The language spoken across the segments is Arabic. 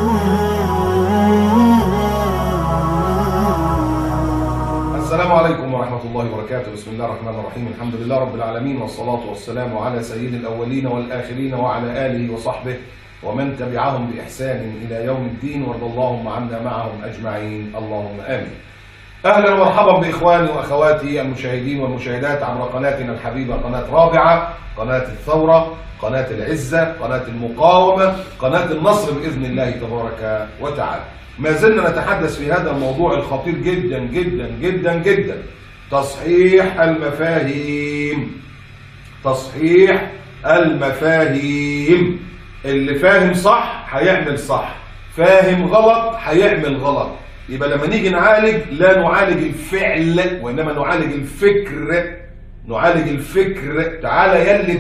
السلام عليكم ورحمة الله وبركاته. بسم الله الرحمن الرحيم. الحمد لله رب العالمين، والصلاة والسلام على سيد الأولين والآخرين وعلى آله وصحبه ومن تبعهم بإحسان إلى يوم الدين، وارض اللهم عنا معهم أجمعين، اللهم آمين. أهلا ومرحبا بإخواني وأخواتي المشاهدين والمشاهدات عبر قناتنا الحبيبة، قناة رابعة، قناة الثورة، قناة العزة، قناة المقاومة، قناة النصر بإذن الله تبارك وتعالى. ما زلنا نتحدث في هذا الموضوع الخطير جدا جدا جدا جدا، تصحيح المفاهيم. تصحيح المفاهيم. اللي فاهم صح هيعمل صح، فاهم غلط هيعمل غلط. يبقى لما نيجي نعالج لا نعالج الفعل وإنما نعالج الفكر. نعالج الفكر. تعالى يلي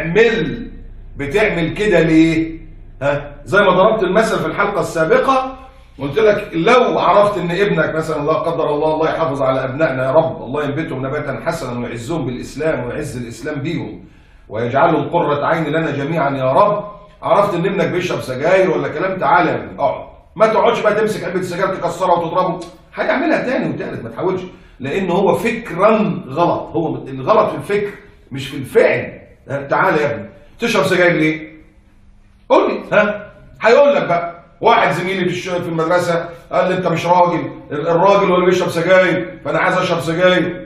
بتعمل كده ليه؟ زي ما ضربت المثل في الحلقة السابقة، قلت لك لو عرفت ان ابنك مثلا الله قدر الله يحافظ على ابنائنا يا رب، الله ينبتهم نباتا حسنا ويعزهم بالاسلام ويعز الاسلام بيهم ويجعلهم قرة عين لنا جميعا يا رب. عرفت ان ابنك بيشرب سجاير ولا كلام، تعالى يا ابني اقعد. ما تقعدش بقى تمسك علبة السجاير تكسرها وتضربه، هيعملها تاني وتالت، ما تحاولش، لان هو فكرا غلط. هو الغلط في الفكر مش في الفعل. تعالى يا ابني، تشرب سجاير ليه؟ قول لي. هيقول لك بقى واحد زميلي في المدرسه قال لي انت مش راجل، الراجل هو اللي بيشرب سجاير، فانا عايز اشرب سجاير.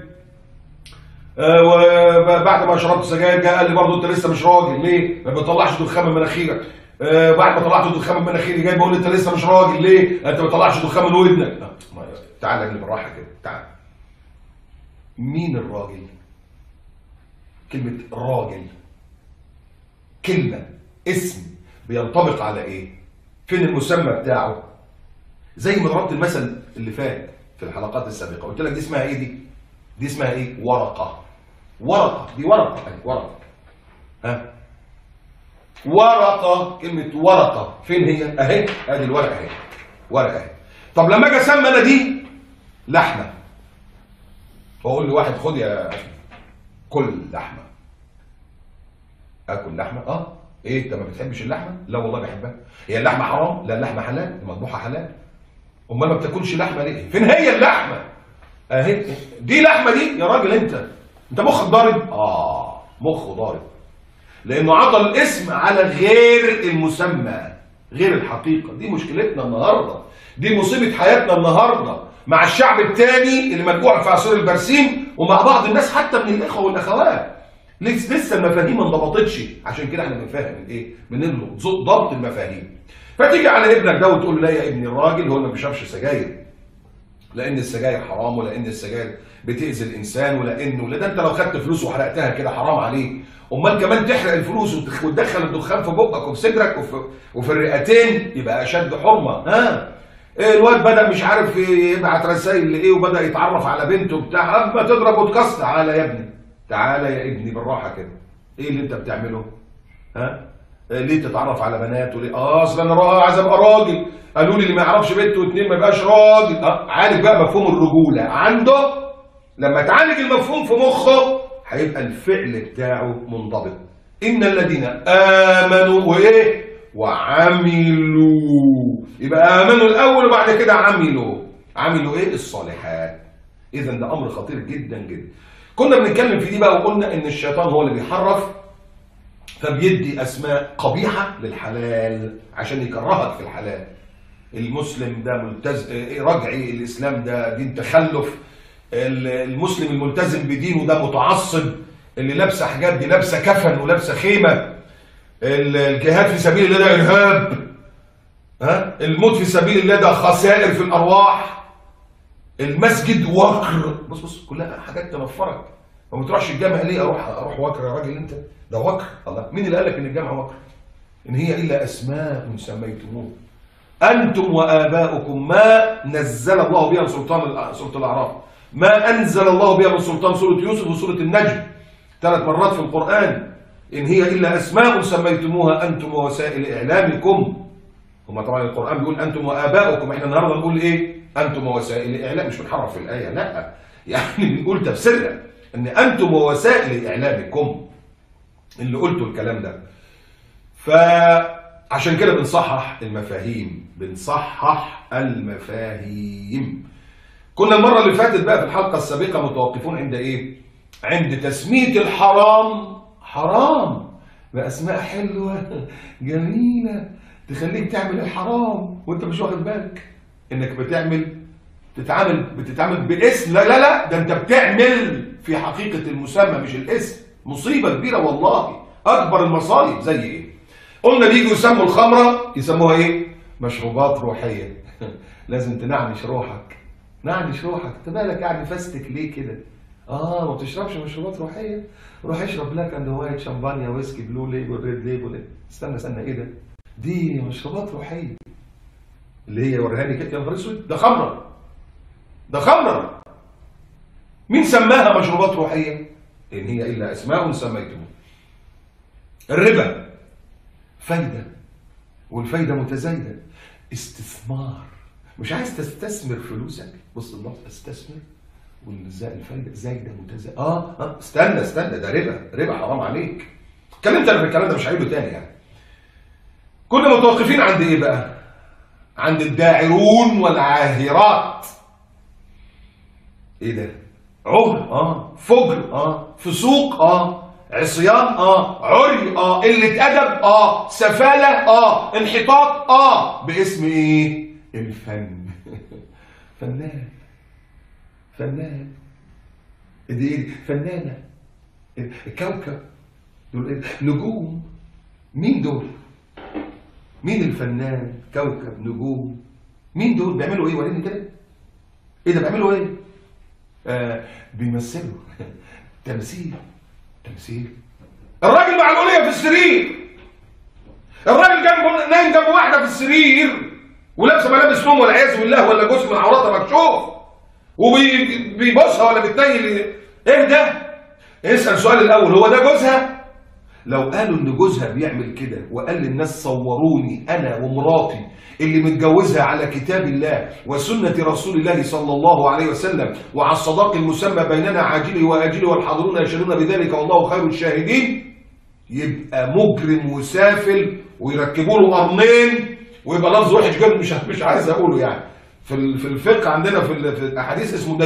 وبعد ما شربت سجاير جه قال لي برضه انت لسه مش راجل، ليه؟ ما بتطلعش دخان من مناخيرك. بعد ما طلعت دخان من مناخيري جاي بقول لي انت لسه مش راجل، ليه؟ انت ما بتطلعش دخان من ودنك. تعالى يا ابني بالراحه كده، تعالى. مين الراجل؟ كلمه راجل كلمه اسم بينطبق على ايه؟ فين المسمى بتاعه؟ زي ما ضربت المثل اللي فات في الحلقات السابقه، قلت لك دي اسمها ايه؟ دي اسمها ايه؟ ورقه. ورقه، دي ورقه، ورقه. ورقه، كلمه ورقه فين هي؟ اهي، ادي الورقه اهي، ورقه اهي. طب لما اجي اسمى انا دي لحمه، واقول لواحد خد يا اخي كل لحمه. اكل لحمه؟ ايه انت ما بتحبش اللحمه؟ لا والله بحبها. هي اللحمه حرام؟ لا اللحمه حلال، المذبوحه حلال. امال ما بتاكلش لحمه ليه؟ فين هي اللحمه؟ اهي دي لحمه دي يا راجل. انت مخك ضارب؟ مخه ضارب، لانه عطى الاسم على غير المسمى، غير الحقيقه. دي مشكلتنا النهارده، دي مصيبه حياتنا النهارده مع الشعب التاني اللي مدفوع في عصير البرسيم، ومع بعض الناس حتى من الاخوه والاخوات. لسه المفاهيم ما انضبطتش. عشان كده احنا بنفهم الايه؟ بنلغي ضبط المفاهيم. فتيجي على ابنك ده وتقول له لا يا ابني، الراجل هو اللي ما بيشربش سجاير، لان السجاير حرام، ولان السجاير بتاذي الانسان، ولانه ده انت لو خدت فلوس وحرقتها كده حرام عليك. امال كمان تحرق الفلوس وتدخل الدخان في بقك وفي صدرك وفي الرئتين، يبقى اشد حرمه. الواد بدا مش عارف يبعت رسائل لايه، وبدا يتعرف على بنته بتاع، قبل ما تضرب وتكسر. تعالى يا ابني، تعالى يا ابني بالراحه كده. ايه اللي انت بتعمله؟ ليه تتعرف على بنات؟ وليه؟ اصل انا عايز ابقى راجل. قالوا لي اللي ما يعرفش بنت واتنين ما يبقاش راجل. عالج بقى مفهوم الرجوله عنده. لما تعالج المفهوم في مخه هيبقى الفعل بتاعه منضبط. ان الذين امنوا وايه؟ وعملوا. يبقى امنوا الاول وبعد كده عملوا. عملوا ايه؟ الصالحات. اذا ده امر خطير جدا جدا. كنا بنتكلم في دي بقى، وقلنا ان الشيطان هو اللي بيحرف، فبيدي اسماء قبيحه للحلال عشان يكرهك في الحلال. المسلم ده رجعي، الاسلام ده دين تخلف، المسلم الملتزم بدينه ده متعصب، اللي لابسه حجاب دي لابسه كفن ولابسه خيمه، الجهاد في سبيل الله ده ارهاب، الموت في سبيل الله ده خسائر في الارواح، المسجد وكر. بص كلها حاجات تنفرك. وما تروحش الجامع ليه؟ اروح وكر يا راجل انت، ده وكر. الله، مين اللي قال لك ان الجامع وكر؟ ان هي الا اسماء سميتموه انتم واباؤكم ما نزل الله بها من سلطان. سوره الاعراف، ما انزل الله بها من سلطان. سوره يوسف وسوره النجم 3 مرات في القران. ان هي الا اسماء سميتموها انتم ووسائل اعلامكم. هما طبعا القران بيقول انتم واباؤكم، احنا النهارده نقول ايه؟ انتم ووسائل اعلام. مش بنحرف في الايه، لا، يعني بنقول تفسيرها ان انتم ووسائل اعلامكم اللي قلتوا الكلام ده. عشان كده بنصحح المفاهيم، بنصحح المفاهيم. كنا المرة اللي فاتت بقى في الحلقة السابقة متوقفون عند ايه؟ عند تسمية الحرام حرام بأسماء حلوة جميلة تخليك تعمل الحرام وانت مش واخد بالك انك بتتعامل باسم. لا لا لا، ده انت بتعمل في حقيقة المسمى مش الاسم. مصيبة كبيرة والله، اكبر المصايب. زي ايه؟ قلنا بيجوا يسموا الخمرة يسموها ايه؟ مشروبات روحية. لازم تنعنش روحك، نعنش روحك. انت مالك قاعد مفستك ليه كده؟ ما بتشربش مشروبات روحية؟ روح اشرب بلاك اند وايت، شمبانيا، ويسكي، بلو ليبل، ريد ليبل. استنى ايه ده؟ دي مشروبات روحية اللي هي وريهاني كده. يا نهار اسود، ده خمرة، ده خمرة. مين سماها مشروبات روحية؟ إن هي إلا أسماء سميتموها. الربا فايدة، والفايدة متزايدة، استثمار. مش عايز تستثمر فلوسك، بص اللفظ استثمر، الفايدة زايدة متزايدة. استنى، ده ربا حرام عليك. اتكلمت انا في الكلام ده، مش هعيده تاني يعني. كنا متوقفين عند ايه بقى؟ عند الداعرون والعاهرات. ايه ده؟ عهر، فجر، فسوق، عصيان، عري، قلة أدب، سفالة، انحطاط، باسم ايه؟ الفن. فنان دي ايه؟ فنانة، الكوكب دول ايه؟ نجوم. مين دول؟ مين الفنان؟ كوكب، نجوم، مين دول؟ بيعملوا ايه؟ وريني كده. ايه ده بيعملوا ايه؟ بيمثلوا. تمثيل. الراجل معلولية في السرير، الراجل نايم جنب واحدة في السرير ولابسه ملابس نوم والعياذ بالله، ولا جزء من عوراتها مكشوف، وبيبوسها ولا بتنيل. ايه ده؟ اسأل سؤال الأول، هو ده جوزها؟ لو قالوا ان جوزها بيعمل كده وقال للناس صوروني انا ومراتي اللي متجوزها على كتاب الله وسنة رسول الله صلى الله عليه وسلم وعلى الصداق المسمى بيننا عاجله وآجله والحاضرون يشهدون بذلك والله خير الشاهدين، يبقى مجرم وسافل ويركبوا له قرنين، ويبقى لفظ وحش جدا مش عايز اقوله يعني. في الفقه عندنا في الاحاديث اسمه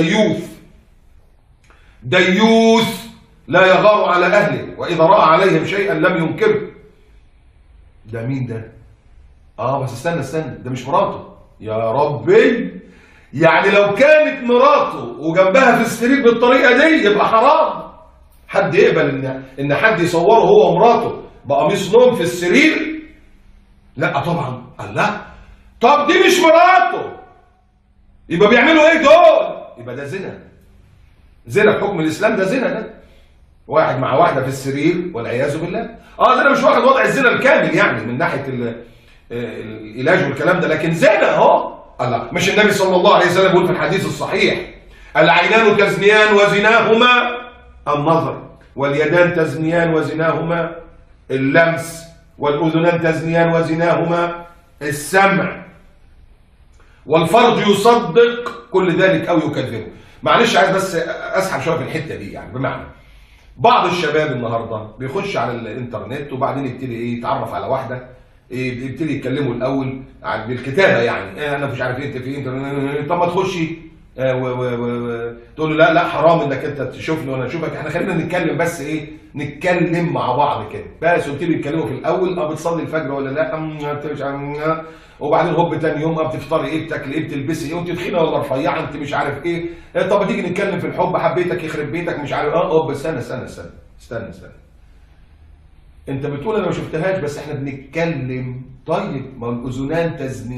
ديوث لا يغار على اهله واذا راى عليهم شيئا لم ينكره. ده مين ده؟ بس استنى، ده مش مراته. يا ربي، يعني لو كانت مراته وجنبها في السرير بالطريقه دي يبقى حرام. حد يقبل ان حد يصوره هو ومراته بقميص نوم في السرير؟ لا طبعا. قال لا، طب دي مش مراته، يبقى بيعملوا ايه دول؟ يبقى ده زنا بحكم الاسلام. ده زنا، ده واحد مع واحده في السرير والعياذ بالله. زنا مش واخد وضع الزنا الكامل يعني من ناحيه العلاج والكلام ده، لكن زنا اهو. الله، مش النبي صلى الله عليه وسلم بيقول في الحديث الصحيح: العينان تزنيان وزناهما النظر، واليدان تزنيان وزناهما اللمس، والاذنان تزنيان وزناهما السمع، والفرج يصدق كل ذلك او يكذبه. معلش عايز بس اسحب شويه في الحته دي يعني. بمعنى بعض الشباب النهارده بيخش على الانترنت وبعدين يبتدي يتعرف على واحده، يبتدي يتكلموا الاول بالكتابه يعني. انا مش عارف انت في انترنت، طب ما تخشي تقول له لا حرام انك انت تشوفني وانا اشوفك، احنا خلينا نتكلم بس نتكلم مع بعض كده بس. وابتدي يتكلموا في الاول: بتصلي الفجر ولا لا؟ مش عارف. وبعدين هوب تاني يوم: بتفطري ايه؟ بتاكلي ايه؟ بتلبسي ايه؟ وانت تخينه ولا رفيعه؟ انت مش عارف ايه. طب تيجي نتكلم في الحب، حبيتك يخرب بيتك مش عارف. استنى. انت بتقول انا ما شفتهاش بس احنا بنتكلم. طيب ما الاذنان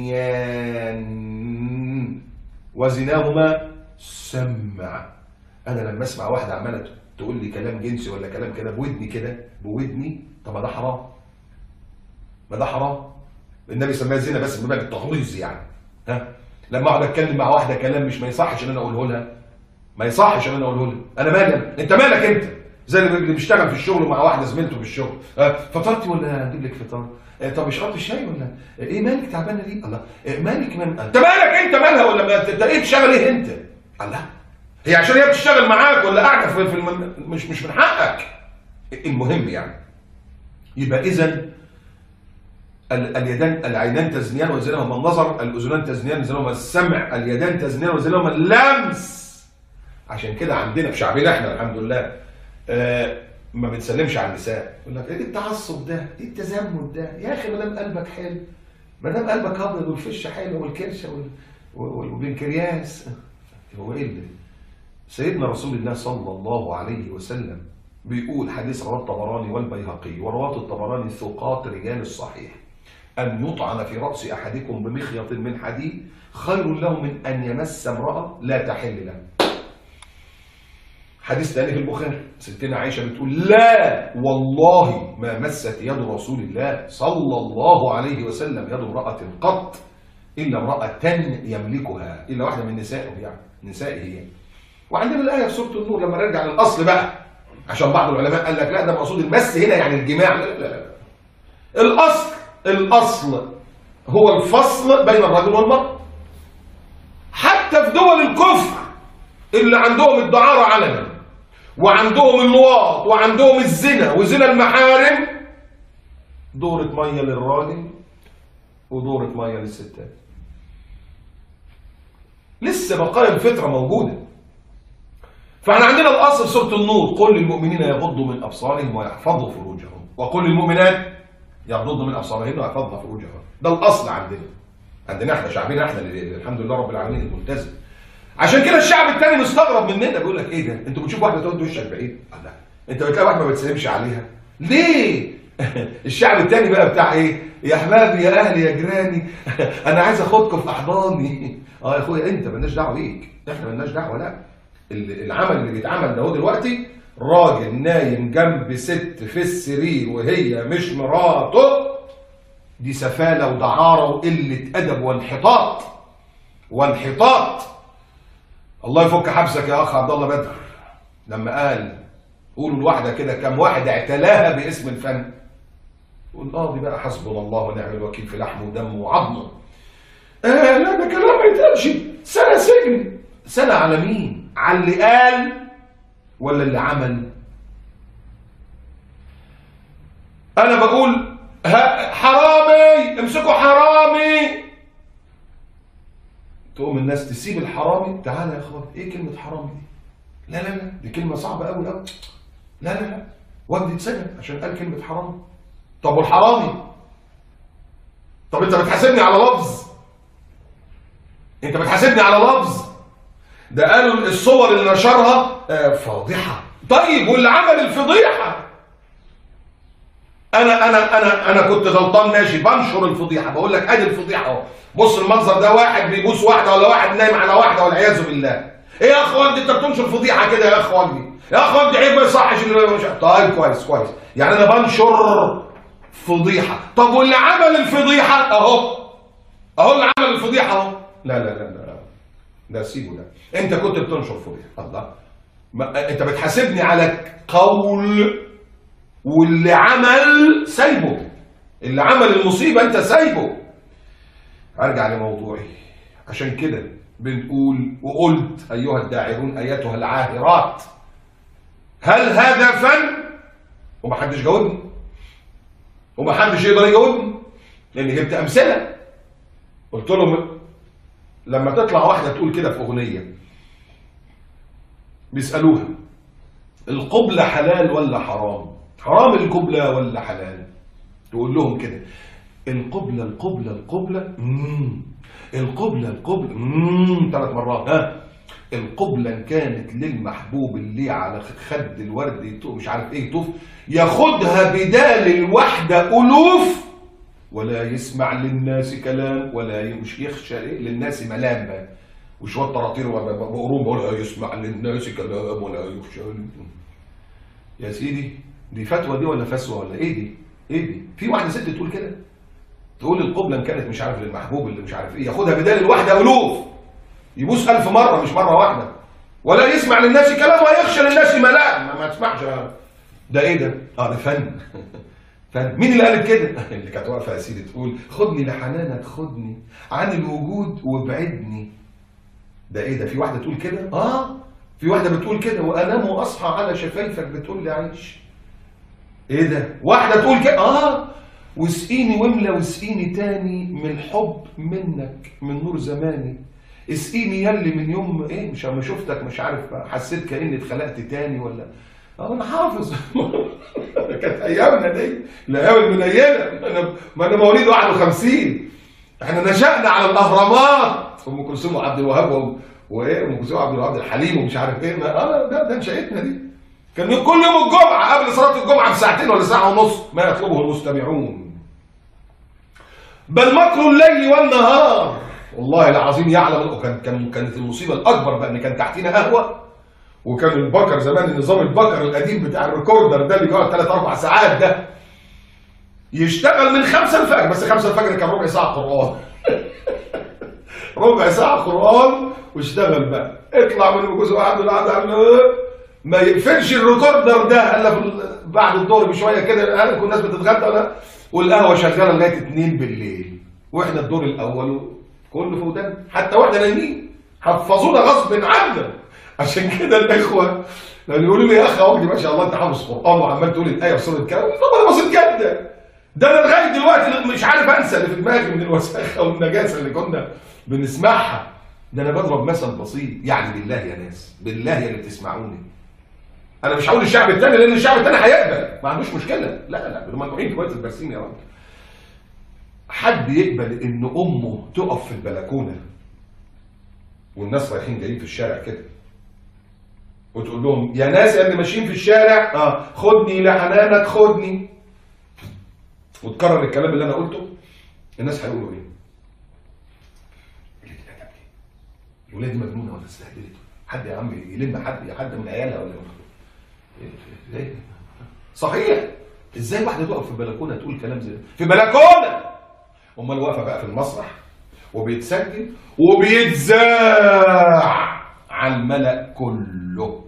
تزنيان وزناهما سمع. انا لما اسمع واحده عماله تقول لي كلام جنسي ولا كلام كده بودني، طب ما ده حرام. النبي سماها زنا بس بمعنى التغليظ يعني. لما اقعد اتكلم مع واحده كلام ما يصحش ان انا اقوله لها، انا مالي؟ انت مالك انت؟ زي اللي بيشتغل في الشغل مع واحده زميلته في الشغل: فطرتي ولا اجيب لك فطار؟ طب شربت الشاي ولا ايه؟ مالك تعبانه ليه؟ الله، مالك انت مالك؟ انت مالها ولا انت ايه بتشتغل ايه انت؟ الله، هي عشان هي بتشتغل معاك ولا قاعده في مش من حقك. المهم يعني، يبقى اذا اليدان العينان تزنيان وزنهما النظر، الاذنان تزنيان وزنهما السمع، اليدان تزنيان وزنهما اللمس. عشان كده عندنا في شعبنا احنا الحمد لله ما بنسلمش على النساء. يقول لك ايه التعصب ده؟ ايه التزمت ده؟ يا اخي ما دام قلبك حلو، ما دام قلبك ابيض والفشه حلو والكرشه والبنكرياس، هو ايه اللي؟ سيدنا رسول الله صلى الله عليه وسلم بيقول حديث رواه الطبراني والبيهقي، ورواة الطبراني ثقات رجال الصحيح، أن يطعن في رأس أحدكم بمخيط من حديد خير له من أن يمس امرأة لا تحل له. حديث ثاني في البخاري، ستنا عائشة بتقول لا والله ما مست يد رسول الله صلى الله عليه وسلم يد امرأة قط إلا امرأة يملكها، إلا واحدة من نسائه يعني نسائه يعني. وعندنا الآية في سورة النور لما نرجع للأصل بقى، عشان بعض العلماء قال لك لا ده مقصود المس هنا يعني الجماع. لا لا لا، الأصل هو الفصل بين الرجل والمرأة. حتى في دول الكفر اللي عندهم الدعارة علنا وعندهم اللواط وعندهم الزنا وزنا المحارم، دورة مية للراجل ودورة مية للستات. لسه بقايا الفطرة موجودة. فاحنا عندنا الاصل في سوره النور، قل للمؤمنين يغضوا من ابصارهم ويحفظوا فروجهم، وقل للمؤمنات يغضضن من ابصارهن ويحفظن فروجهن. ده الاصل عندنا احنا شعبنا احنا اللي الحمد لله رب العالمين الملتزم. عشان كده الشعب الثاني مستغرب مننا، بيقول لك ايه ده؟ انتوا بتشوفوا واحده تقعد وشك بعيد؟ لا انت بتلاقي واحده ما بتسلمش عليها ليه؟ الشعب الثاني بقى بتاع ايه؟ يا احبابي يا اهلي يا جيراني انا عايز اخدكم في احضاني. يا اخويا انت مالناش دعوه بيك، احنا مالناش دعوه. لا، العمل اللي بيتعمل ده دلوقتي راجل نايم جنب ست في السرير وهي مش مراته، دي سفاله ودعاره وقله ادب وانحطاط. الله يفك حبسك يا اخ عبد الله بدر لما قال قولوا الواحده كده كم واحد اعتلاها باسم الفن. والقاضي بقى حسبنا الله ونعم الوكيل في لحمه ودمه وعظمه. لا ده كلام ما يتقالش، سنه سجن. سنه على مين؟ على اللي قال ولا اللي عمل؟ انا بقول حرامي، امسكوا حرامي. تقوم الناس تسيب الحرامي. تعالى يا اخوان، ايه كلمه حرامي دي؟ لا لا لا، دي كلمه صعبه قوي قوي. لا لا لا، ودي اتسجن عشان قال كلمه حرامي. طب والحرامي؟ طب انت بتحاسبني على لفظ، انت بتحاسبني على لفظ. ده قالوا الصور اللي نشرها فاضحه. طيب واللي عمل الفضيحه؟ انا كنت غلطان ماشي، بنشر الفضيحه، بقول لك ادي الفضيحه اهو. بص المنظر ده، واحد بيبوس واحده ولا واحد نايم على واحده والعياذ بالله. ايه يا اخ وجدي انت بتنشر فضيحه كده يا اخ وجدي؟ يا اخ وجدي عيب ما يصحش. طيب كويس يعني انا بنشر فضيحه. طب واللي عمل الفضيحه اهو اللي عمل الفضيحه اهو. لا لا لا لا، ده سيبه ده. انت كنت بتنشر فضيحه. الله، انت بتحاسبني على قول، واللي عمل سايبه، اللي عمل المصيبه انت سايبه. ارجع لموضوعي. عشان كده بنقول وقلت ايها الداعرون ايتها العاهرات، هل هذا فن؟ ومحدش جاوبني ومحدش يقدر يجاوبني، لان جبت امثله. قلت لهم لما تطلع واحده تقول كده في اغنيه بيسالوها القبله حلال ولا حرام؟ حرام القبله ولا حلال؟ تقول لهم كده القبله القبله 3 مرات. القبله ان كانت للمحبوب اللي على خد الورد مش عارف ايه يطوف، ياخدها بدال الواحده الوف، ولا يسمع للناس كلام، ولا مش يخشى للناس ملام بقى وشويه طراطير وقرون، ولا يسمع للناس كلام ولا يخشى. يا سيدي دي فتوى دي ولا فسوى ولا ايه دي؟ ايه دي؟ في واحده ست تقول كده، تقول القبله ان كانت مش عارف للمحبوب اللي مش عارف ايه، ياخدها بدال الواحده الوف، يبوس 1000 مره مش مره واحده، ولا يسمع للناس كلام ويخشى للناس ملام. ما تسمعش. ده ايه ده؟ ده فن. فن. مين اللي قالت كده؟ اللي كانت واقفه يا سيدي تقول خدني لحنانك، خدني عن الوجود وابعدني. ده ايه ده؟ في واحده تقول كده؟ في واحده بتقول كده وانام واصحى على شفايفك بتقول لي عيش. ايه ده؟ واحده تقول كده واسقيني واملى واسقيني تاني من الحب منك من نور زماني. اسقيني يلي من يوم ايه مش لما شفتك مش عارف حسيت كاني اتخلقت تاني ولا انا حافظ. كانت ايامنا دي الايام المنيله. ما انا مواليد 51. احنا نشأنا على الاهرامات ام كلثوم وعبد الوهاب وايه ام كلثوم وعبد الوهاب الحليم ومش عارف ايه. ده نشأتنا دي. كان كل يوم الجمعه قبل صلاه الجمعه بساعتين ولا ساعه ونص ما يطلبه المستمعون. بل مكر الليل والنهار. والله العظيم يعلم. كانت المصيبه الاكبر بقى ان كان تحتينا قهوه، وكان البكر زمان النظام البكر القديم بتاع الريكوردر ده اللي بيقعد 3 4 ساعات ده يشتغل من 5 الفجر. بس 5 الفجر كان ربع ساعه قران. ربع ساعه قران واشتغل بقى. اطلع من الجزء وعبد ما يقفلش الريكوردر ده الا بعد الظهر بشويه كده. كل الناس بتتغدى والقهوه شغاله لغايه 2 بالليل، واحنا الدور الاول كله في ودان حتى واحنا نايمين. حفظونا غصب عنا. عشان كده الاخوه لما يقولوا لي يا اخ وجدي ما شاء الله انت حافظ قران وعمال تقول الايه في سوره كذا، طب انا بسيط جدا. ده انا لغايه دلوقتي مش عارف انسى اللي في دماغي من الوساخه والنجاسه اللي كنا بنسمعها. ده انا بضرب مثل بسيط يعني. بالله يا ناس، بالله يا اللي بتسمعوني، انا مش هقول الشعب الثاني لان الشعب الثاني هيقبل ما عندوش مشكله. لا هم مجموعين كويس البرسيم يا رب. حد يقبل ان امه تقف في البلكونه والناس رايحين جايين في الشارع كده وتقول لهم يا ناس يا اللي ماشيين في الشارع خدني لحنانك خدني، وتكرر الكلام اللي انا قلته، الناس هيقولوا ايه؟ الولاد دي مجنونه ولا استهبلت؟ حد يا عم يلم حد من عيالها ولا ايه؟ صحيح. ازاي واحده تقف في البلكونه تقول كلام زي ده؟ في بلكونه. امال واقفه بقى في المسرح وبيتسجل وبيتذاع على الملأ كله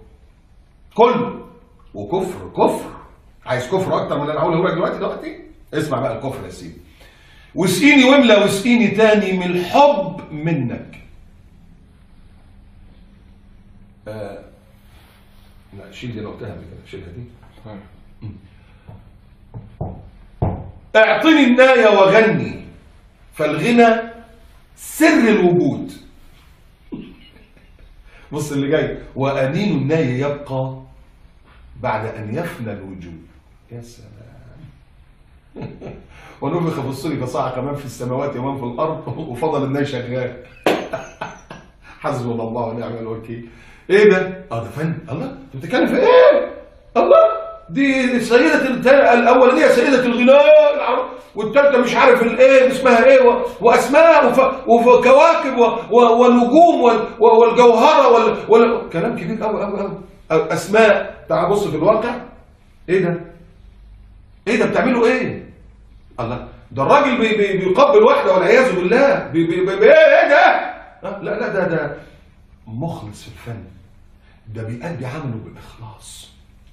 وكفر. عايز كفر اكتر من اللي انا هقوله لك دلوقتي؟ اسمع بقى الكفر يا سيدي. واسقيني واملى واسقيني تاني من الحب منك. لا شيل دي، انا قلتها قبل كده، شيلها دي. اعطني النايه وغني فالغنى سر الوجود. بص اللي جاي. وأنين الناي يبقى بعد أن يفنى الوجود. يا سلام. ونفخ في الصور فصاع كمان في السماوات ومن في الأرض وفضل الناي شغال. حسبنا الله ونعم الوكيل. إيه ده؟ ده فن. الله أنت بتتكلم في إيه؟ الله دي سيدة الأولانية سيدة الغناء والثالثة مش عارف الايه اسمها ايه واسماء وكواكب ونجوم والجوهرة كلام كبير قوي اسماء. تعال بص في الواقع. ايه ده بتعملوا ايه؟ الله ده الراجل بيقبل واحدة والعياذ بالله. ايه ده؟ لا ده مخلص في الفن. ده بيأدي عمله بإخلاص.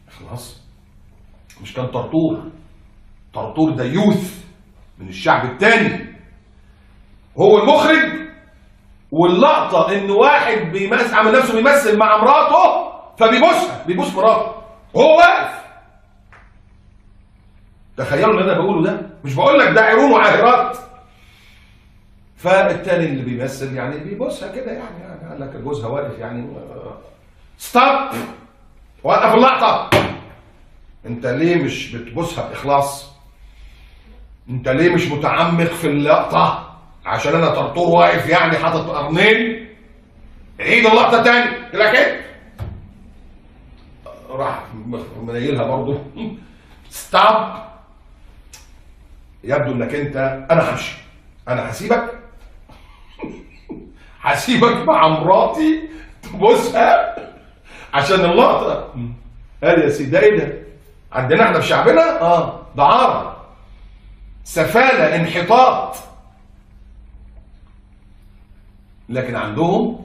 مش كان طرطور ده يوث من الشعب الثاني هو المخرج، واللقطه ان واحد عامل نفسه بيمثل مع مراته فبيبوس مراته وهو واقف. تخيلوا اللي انا بقوله ده. مش بقول لك ده عيون وعاهرات. فالتاني اللي بيمثل يعني بيبوسها كده يعني قال لك جوزها واقف يعني ستوب، وقف اللقطه. انت ليه مش بتبوسها باخلاص؟ انت ليه مش متعمق في اللقطه؟ عشان انا طرطور واقف يعني حاطط قرنين. عيد اللقطه تاني كده كده. راح منيلها برضه ستوب. يبدو انك انا همشي، انا هسيبك مع مراتي تبوسها عشان اللقطه. قال يا سيدي ده ايه ده؟ عندنا احنا في شعبنا دعارة، سفالة، انحطاط. لكن عندهم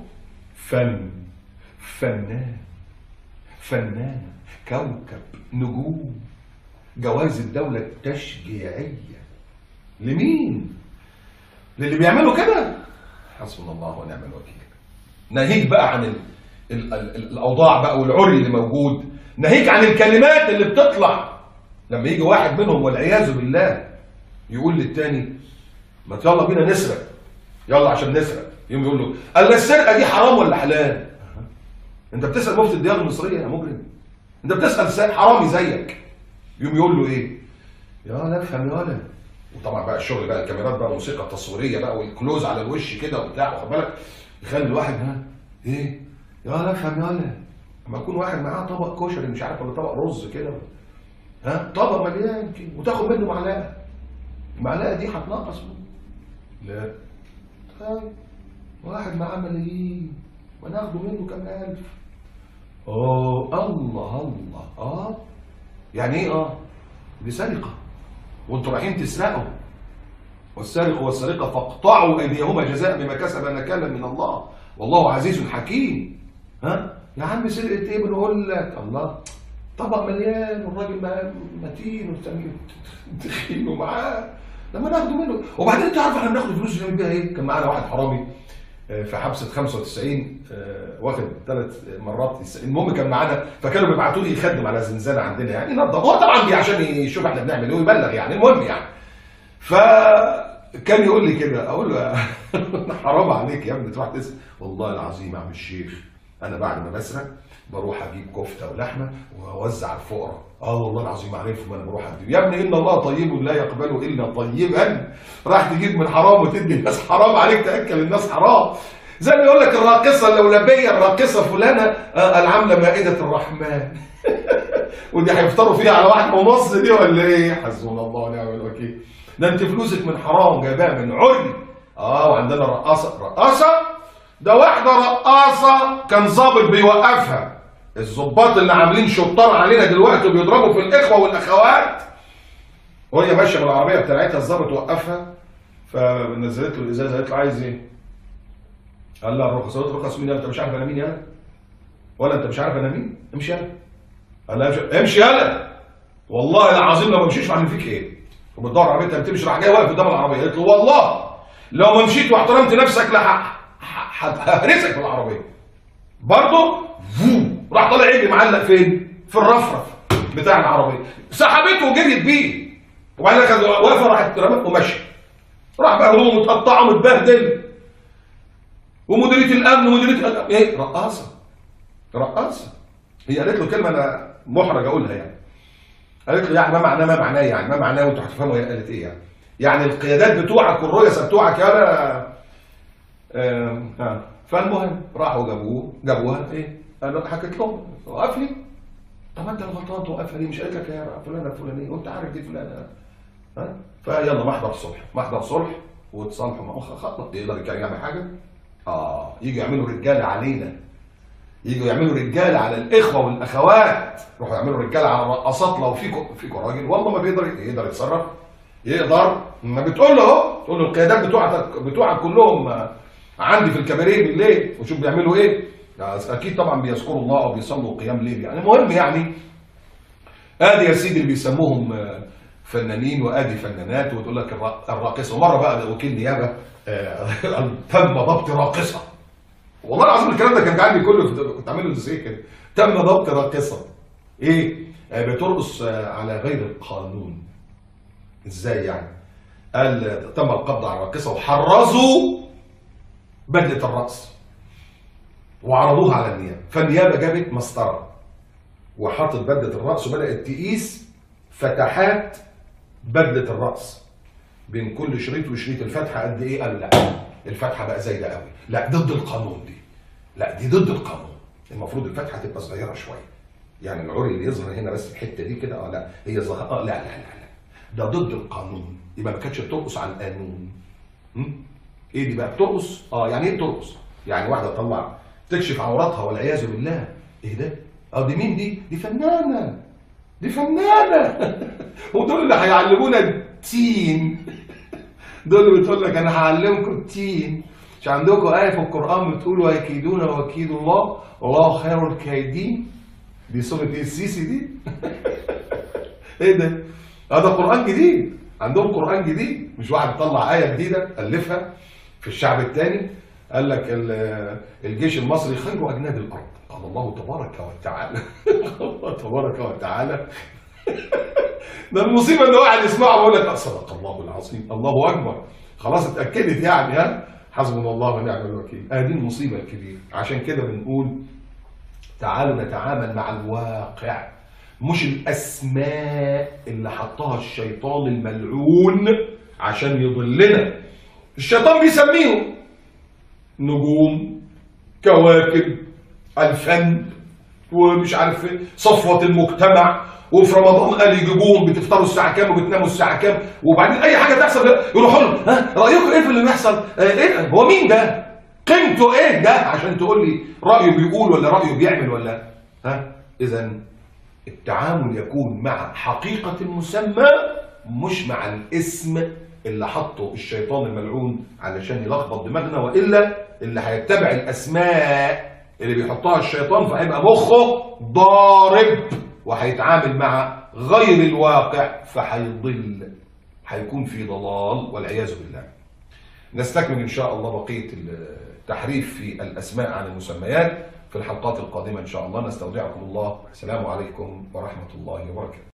فنان كوكب نجوم، جوائز الدولة التشجيعية. لمين؟ للي بيعملوا كده. حسبنا الله ونعم الوكيل. ناهيك بقى عن الاوضاع بقى والعري اللي موجود، ناهيك عن الكلمات اللي بتطلع لما يجي واحد منهم والعياذ بالله يقول للتاني ما يلا بينا نسرق، يلا عشان نسرق. يقوم يقول له قال السرقه دي حرام ولا حلال؟ انت بتسال مفتي الديار المصريه يا مجرم؟ انت بتسال حرامي زيك. يقوم يقول له ايه؟ يا لا افهم يا ولد. وطبعا بقى الشغل بقى الكاميرات بقى موسيقى تصويريه بقى والكلوز على الوش كده وبتاع، واخد بالك؟ يخلي الواحد ايه؟ يا لا افهم يا ولد. لما يكون واحد معاه طبق كشري مش عارف ولا طبق رز كده، طبق مليان كده وتاخد منه معلقه، المعلقه دي هتنقص منه. لا طيب واحد معاه ملايين وناخده منه كام الف. الله يعني ايه؟ دي سرقه وانتوا رايحين تسرقوا. والسارق والسارقه فاقطعوا ايديهما جزاء بما كسبا نكالا من الله والله عزيز حكيم. يا عم سرقه ايه؟ بنقول لك الله طبق مليان والراجل متين تخينه معاه لما ناخده منه. وبعدين تعرف احنا بناخد فلوس نعمل بيها ايه؟ كان معانا واحد حرامي في حبسه 95 واخد 3 مرات. المهم كان معانا فكانوا بيبعتوا لي يخدم على زنزانه عندنا يعني ينظف، هو طبعا دي عشان يشوف احنا بنعمل ايه ويبلغ يعني. المهم يعني فكان يقول لي كده، اقول له حرام عليك يا ابني تروح تسرق. والله العظيم يا عم الشيخ انا بعد ما بسرق بروح اجيب كفته ولحمه واوزع على الفقراء. والله العظيم عارفهم انا بروح ادي. يا ابني ان الله طيب لا يقبل الا طيبا. راح تجيب من حرام وتدي الناس حرام، عليك تاكل الناس حرام. زي ما يقول لك الراقصه اللولبيه الراقصه فلانه العامله مائده الرحمن. ودي هيفطروا فيها على 1.5 دي ولا ايه؟ حسبنا الله ونعم الوكيل. ده انت فلوسك من حرام جايباها من عري. وعندنا رقاصه ده واحده رقاصه كان ظابط بيوقفها. الظباط اللي عاملين شطار علينا دلوقتي وبيضربوا في الاخوه والاخوات، وهي ماشيه بالعربيه بتاعتها الظابط وقفها فنزلت له الازازه. قالت له عايز ايه؟ قال لها الرخص. قالت له رخص مين؟ انت مش عارف انا مين يالا؟ ولا انت مش عارف انا مين؟ امشي يالا. قال لها امشي يالا. والله العظيم لو ما مشيتش بعمل فيك ايه؟ وبتدور على بنتها بتمشي، راح جاي واقف قدام العربيه. قالت له والله لو ما مشيت واحترمت نفسك ههرسك في العربيه. برضه راح طالع يجري معلق فين؟ في الرفرف بتاع العربيه. سحبته وجريت بيه. وبعدين كانت واقفه راحت رمت ومشي. راح بقى هدومه متقطعه ومتبهدل. ومديريه الامن ايه؟ رقاصه. هي قالت له كلمه انا محرج اقولها يعني. قالت له يعني ما معناه يعني ما معناه وانتوا هتفهموا هي قالت ايه يعني. يعني القيادات بتوعك والرؤساء بتوعك يالا. فالمهم راحوا جابوها ايه؟ انا حكيت لهم وقف لي. طب انت الغلطان توقفها ليه؟ مش قالت لك يا فلانه الفلانيه وانت عارف دي فلانه. فيلا محضر صلح وتصالحوا مع خطط. يقدر يعمل حاجه؟ يجوا يعملوا رجاله علينا، يجوا يعملوا رجاله على الاخوه والاخوات، يروحوا يعملوا رجاله على الرقاصات. لو فيكم راجل والله ما يقدر يتصرف. يقدر ما بتقول له اهو، تقول له القيادات بتوعك كلهم عندي في الكباريه بالليل وشوف بيعملوا ايه. اكيد طبعا بيذكروا الله او بيصلوا قيام ليل يعني. المهم يعني ادي يا سيدي اللي بيسموهم فنانين وادي فنانات. وتقول لك الراقصه. مره بقى وكيل نيابه تم ضبط راقصه. والله العظيم الكلام ده كان عندي كله كنت عامله ازاي كده. تم ضبط راقصه ايه؟ بترقص على غير القانون. ازاي يعني؟ قال تم القبض على الراقصه وحرزوا بدله الرقص وعرضوها على النيابه. فالنيابه جابت مسطره وحطت بدله الرقص وبدات تقيس فتحات بدله الرقص بين كل شريط وشريط. الفتحه قد ايه؟ قال لا الفتحه بقى زايده قوي. لا ضد القانون دي. لا دي ضد القانون. المفروض الفتحه تبقى صغيره شويه. يعني العري اللي يظهر هنا بس الحته دي كده لا هي ظاهره. لا ده ضد القانون. يبقى ما كانتش بترقص على القانون. ايه دي بقى بترقص؟ يعني ايه بترقص؟ يعني واحده تطلع تكشف عوراتها والعياذ بالله. ايه ده؟ دي مين دي؟ دي فنانه. ودول اللي هيعلمونا التين. دول اللي بتقول لك انا هعلمكم التين. مش عندكم آية في القرآن بتقول ويكيدون وكيد الله والله خير الكايدين؟ دي سورة ايه السيسي دي؟ ايه ده؟ ده قرآن جديد. عندهم قرآن جديد. مش واحد طلع آية جديدة ألفها في الشعب الثاني. قال لك الجيش المصري خير أجناد الأرض. قال الله تبارك وتعالى. تبارك وتعالى ده المصيبه ان واحد يسمعه ويقول لك صدق الله العظيم، الله اكبر، خلاص اتاكدت يعني، ها، حسبنا الله ونعم الوكيل. دي المصيبه الكبيره. عشان كده بنقول تعالوا نتعامل مع الواقع، مش الاسماء اللي حطها الشيطان الملعون عشان يضلنا. الشيطان بيسميهم نجوم، كواكب، الفن، ومش عارف ايه، صفوه المجتمع، وفي رمضان قال يجيبوهم بتفطروا الساعه كام وبتناموا الساعه كام، وبعدين اي حاجه تحصل يروحوا لهم، ها رايكم ايه في اللي بيحصل؟ ايه هو مين ده؟ قيمته ايه ده عشان تقول لي رايه بيقول ولا رايه بيعمل ولا ها؟ اذا التعامل يكون مع حقيقه المسمى، مش مع الاسم اللي حطه الشيطان الملعون علشان يلخبط دماغنا، والا اللي هيتبع الاسماء اللي بيحطها الشيطان فهيبقى مخه ضارب، وهيتعامل مع غير الواقع فهيضل، هيكون في ضلال والعياذ بالله. نستكمل إن شاء الله بقية التحريف في الأسماء عن المسميات في الحلقات القادمة إن شاء الله. نستودعكم الله، السلام عليكم ورحمة الله وبركاته.